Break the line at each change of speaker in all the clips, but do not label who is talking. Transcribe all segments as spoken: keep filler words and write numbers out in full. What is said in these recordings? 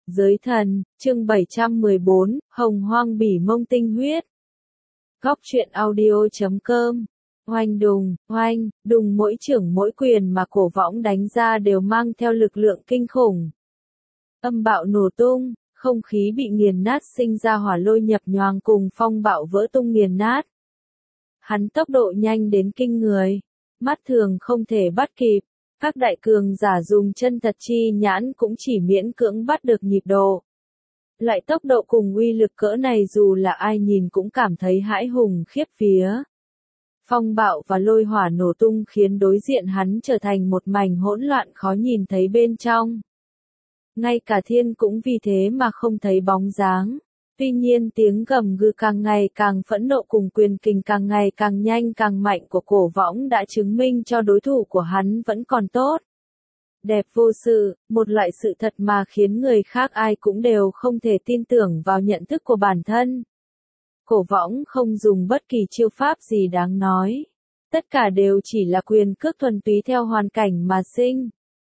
Giới thần, chương bảy trăm mười bốn, Hồng Hoang Bỉ Mông Tinh Huyết. Góc truyện audio chấm com. Oanh đùng, oanh, đùng mỗi chưởng mỗi quyền mà Cổ Võng đánh ra đều mang theo lực lượng kinh khủng. Âm bạo nổ tung, không khí bị nghiền nát sinh ra hỏa lôi nhập nhoàng cùng phong bạo vỡ tung nghiền nát. Hắn tốc độ nhanh đến kinh người, mắt thường không thể bắt kịp. Các đại cường giả dùng chân thật chi nhãn cũng chỉ miễn cưỡng bắt được nhịp độ. Loại tốc độ cùng uy lực cỡ này dù là ai nhìn cũng cảm thấy hãi hùng khiếp vía. Phong bạo và lôi hỏa nổ tung khiến đối diện hắn trở thành một mảnh hỗn loạn khó nhìn thấy bên trong. Ngay cả thiên cũng vì thế mà không thấy bóng dáng. Tuy nhiên tiếng gầm gừ càng ngày càng phẫn nộ cùng quyền kình càng ngày càng nhanh càng mạnh của Cổ Võng đã chứng minh cho đối thủ của hắn vẫn còn tốt. Đẹp vô sự, một loại sự thật mà khiến người khác ai cũng đều không thể tin tưởng vào nhận thức của bản thân. Cổ Võng không dùng bất kỳ chiêu pháp gì đáng nói. Tất cả đều chỉ là quyền cước thuần túy theo hoàn cảnh mà sinh.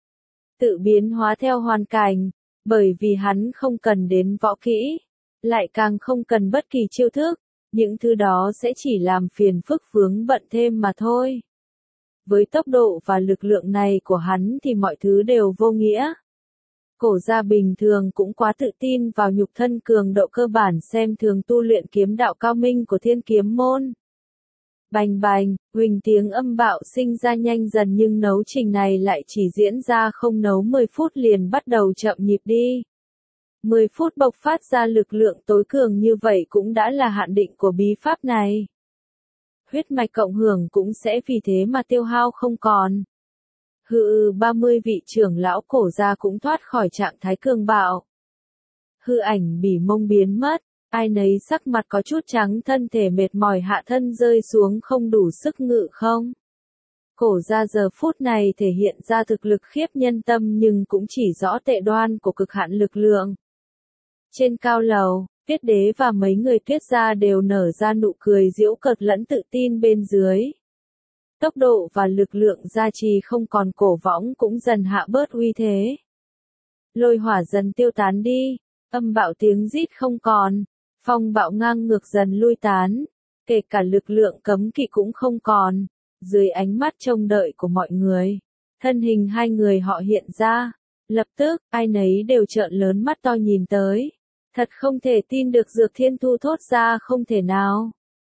Tự biến hóa theo hoàn cảnh, bởi vì hắn không cần đến võ kỹ. Lại càng không cần bất kỳ chiêu thức, những thứ đó sẽ chỉ làm phiền phức vướng bận thêm mà thôi. Với tốc độ và lực lượng này của hắn thì mọi thứ đều vô nghĩa. Cổ gia bình thường cũng quá tự tin vào nhục thân cường độ cơ bản xem thường tu luyện kiếm đạo cao minh của Thiên Kiếm Môn. Bành bành, huỳnh tiếng âm bạo sinh ra nhanh dần nhưng nấu trình này lại chỉ diễn ra không nấu mười phút liền bắt đầu chậm nhịp đi. mười phút bộc phát ra lực lượng tối cường như vậy cũng đã là hạn định của bí pháp này. Huyết mạch cộng hưởng cũng sẽ vì thế mà tiêu hao không còn. Hừ, ba mươi vị trưởng lão Cổ gia cũng thoát khỏi trạng thái cường bạo. Hư ảnh Bỉ Mông biến mất, ai nấy sắc mặt có chút trắng thân thể mệt mỏi hạ thân rơi xuống không đủ sức ngự không. Cổ gia giờ phút này thể hiện ra thực lực khiếp nhân tâm nhưng cũng chỉ rõ tệ đoan của cực hạn lực lượng. Trên cao lầu, Tuyết Đế và mấy người Tuyết gia đều nở ra nụ cười giễu cợt lẫn tự tin bên dưới. Tốc độ và lực lượng gia trì không còn Cổ Võng cũng dần hạ bớt uy thế. Lôi hỏa dần tiêu tán đi, âm bạo tiếng rít không còn, phong bạo ngang ngược dần lui tán, kể cả lực lượng cấm kỵ cũng không còn. Dưới ánh mắt trông đợi của mọi người, thân hình hai người họ hiện ra, lập tức ai nấy đều trợn lớn mắt to nhìn tới. Thật không thể tin được Dược Thiên Thu thốt ra không thể nào.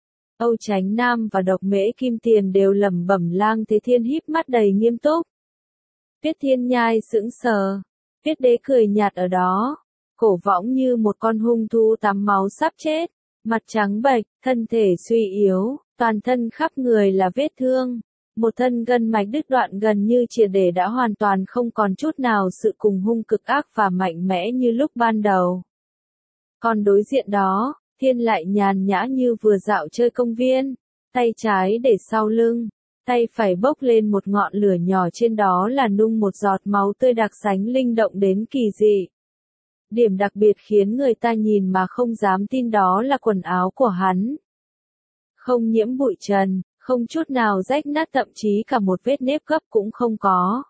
Âu Chánh Nam và Độc Mễ Kim Tiền đều lẩm bẩm Lang Thế Thiên híp mắt đầy nghiêm túc. Tuyết Thiên Nhai sững sờ, Tuyết Đế cười nhạt ở đó. Cổ Võng như một con hung thú tắm máu sắp chết, mặt trắng bệch, thân thể suy yếu, toàn thân khắp người là vết thương. Một thân gân mạch đứt đoạn gần như triệt để đã hoàn toàn không còn chút nào sự cùng hung cực ác và mạnh mẽ như lúc ban đầu. Còn đối diện đó, Thiên lại nhàn nhã như vừa dạo chơi công viên, tay trái để sau lưng, tay phải bốc lên một ngọn lửa nhỏ trên đó là nung một giọt máu tươi đặc sánh linh động đến kỳ dị. Điểm đặc biệt khiến người ta nhìn mà không dám tin đó là quần áo của hắn. Không nhiễm bụi trần, không chút nào rách nát thậm chí cả một vết nếp gấp cũng không có.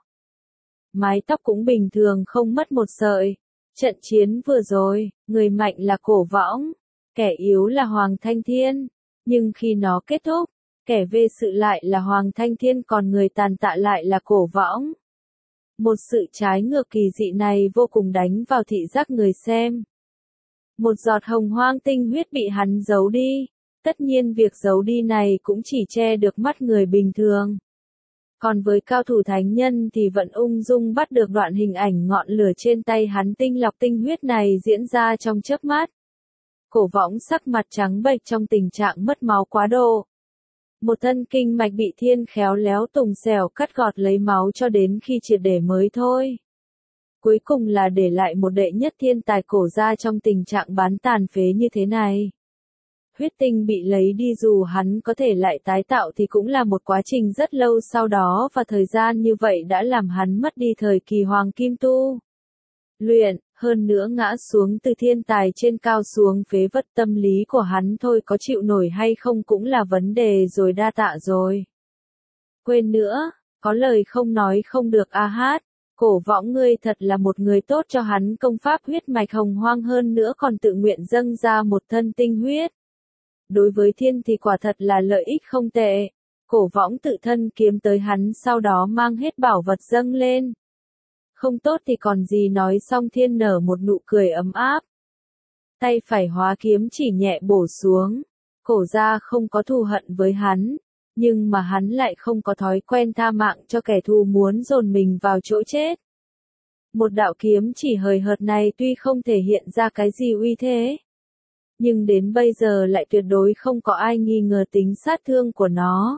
Mái tóc cũng bình thường không mất một sợi. Trận chiến vừa rồi, người mạnh là Cổ Võng, kẻ yếu là Hoàng Thanh Thiên, nhưng khi nó kết thúc, kẻ vê sự lại là Hoàng Thanh Thiên còn người tàn tạ lại là Cổ Võng. Một sự trái ngược kỳ dị này vô cùng đánh vào thị giác người xem. Một giọt hồng hoang tinh huyết bị hắn giấu đi, tất nhiên việc giấu đi này cũng chỉ che được mắt người bình thường. Còn với cao thủ thánh nhân thì vẫn ung dung bắt được đoạn hình ảnh ngọn lửa trên tay hắn tinh lọc tinh huyết này diễn ra trong chớp mắt. Cổ Võng sắc mặt trắng bệch trong tình trạng mất máu quá độ. Một thân kinh mạch bị Thiên khéo léo tùng xẻo cắt gọt lấy máu cho đến khi triệt để mới thôi. Cuối cùng là để lại một đệ nhất thiên tài Cổ gia trong tình trạng bán tàn phế như thế này. Huyết tinh bị lấy đi dù hắn có thể lại tái tạo thì cũng là một quá trình rất lâu sau đó và thời gian như vậy đã làm hắn mất đi thời kỳ hoàng kim tu luyện, hơn nữa ngã xuống từ thiên tài trên cao xuống phế vật tâm lý của hắn thôi có chịu nổi hay không cũng là vấn đề rồi đa tạ rồi. Quên nữa, có lời không nói không được a hát, Cổ Võng ngươi thật là một người tốt, cho hắn công pháp huyết mạch hồng hoang, hơn nữa còn tự nguyện dâng ra một thân tinh huyết. Đối với thiên thì quả thật là lợi ích không tệ. Cổ Võng tự thân kiếm tới hắn, sau đó mang hết bảo vật dâng lên. Không tốt thì còn gì nói, xong thiên nở một nụ cười ấm áp. Tay phải hóa kiếm chỉ nhẹ bổ xuống. Cổ gia không có thù hận với hắn, nhưng mà hắn lại không có thói quen tha mạng cho kẻ thù muốn dồn mình vào chỗ chết. Một đạo kiếm chỉ hời hợt này tuy không thể hiện ra cái gì uy thế, nhưng đến bây giờ lại tuyệt đối không có ai nghi ngờ tính sát thương của nó.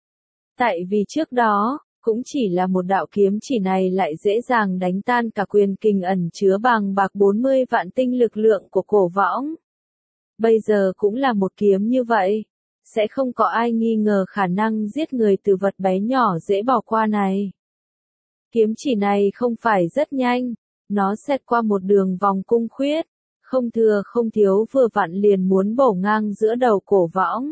Tại vì trước đó, cũng chỉ là một đạo kiếm chỉ này lại dễ dàng đánh tan cả quyền kình ẩn chứa bàng bạc bốn mươi vạn tinh lực lượng của Cổ Võng. Bây giờ cũng là một kiếm như vậy, sẽ không có ai nghi ngờ khả năng giết người từ vật bé nhỏ dễ bỏ qua này. Kiếm chỉ này không phải rất nhanh, nó xẹt qua một đường vòng cung khuyết, không thừa không thiếu, vừa vặn liền muốn bổ ngang giữa đầu Cổ Võng.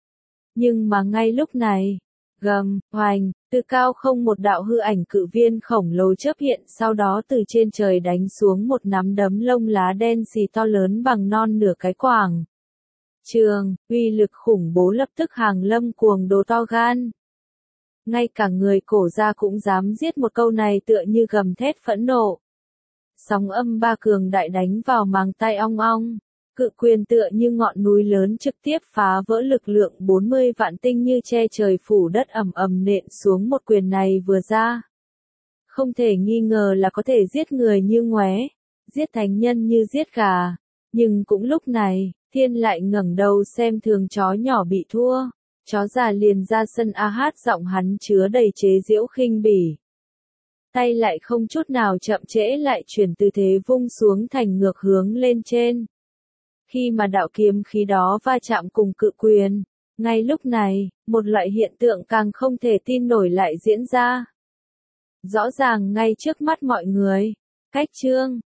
Nhưng mà ngay lúc này, gầm, hoành, từ cao không một đạo hư ảnh cự viên khổng lồ chớp hiện, sau đó từ trên trời đánh xuống một nắm đấm lông lá đen xì to lớn bằng non nửa cái quảng trường, uy lực khủng bố lập tức hàng lâm cuồng đồ to gan. Ngay cả người Cổ gia cũng dám giết, một câu này tựa như gầm thét phẫn nộ. Sóng âm ba cường đại đánh vào màng tai ong ong. Cự quyền tựa như ngọn núi lớn trực tiếp phá vỡ lực lượng bốn mươi vạn tinh như che trời phủ đất, ầm ầm nện xuống. Một quyền này vừa ra, không thể nghi ngờ là có thể giết người như ngoé, giết thánh nhân như giết gà. Nhưng cũng lúc này, thiên lại ngẩng đầu xem thường chó nhỏ bị thua. Chó già liền ra sân a hát, giọng hắn chứa đầy chế giễu khinh bỉ. Tay lại không chút nào chậm trễ, lại chuyển tư thế vung xuống thành ngược hướng lên trên. Khi mà đạo kiếm khí đó va chạm cùng cự quyền, ngay lúc này, một loại hiện tượng càng không thể tin nổi lại diễn ra. Rõ ràng ngay trước mắt mọi người, cách chương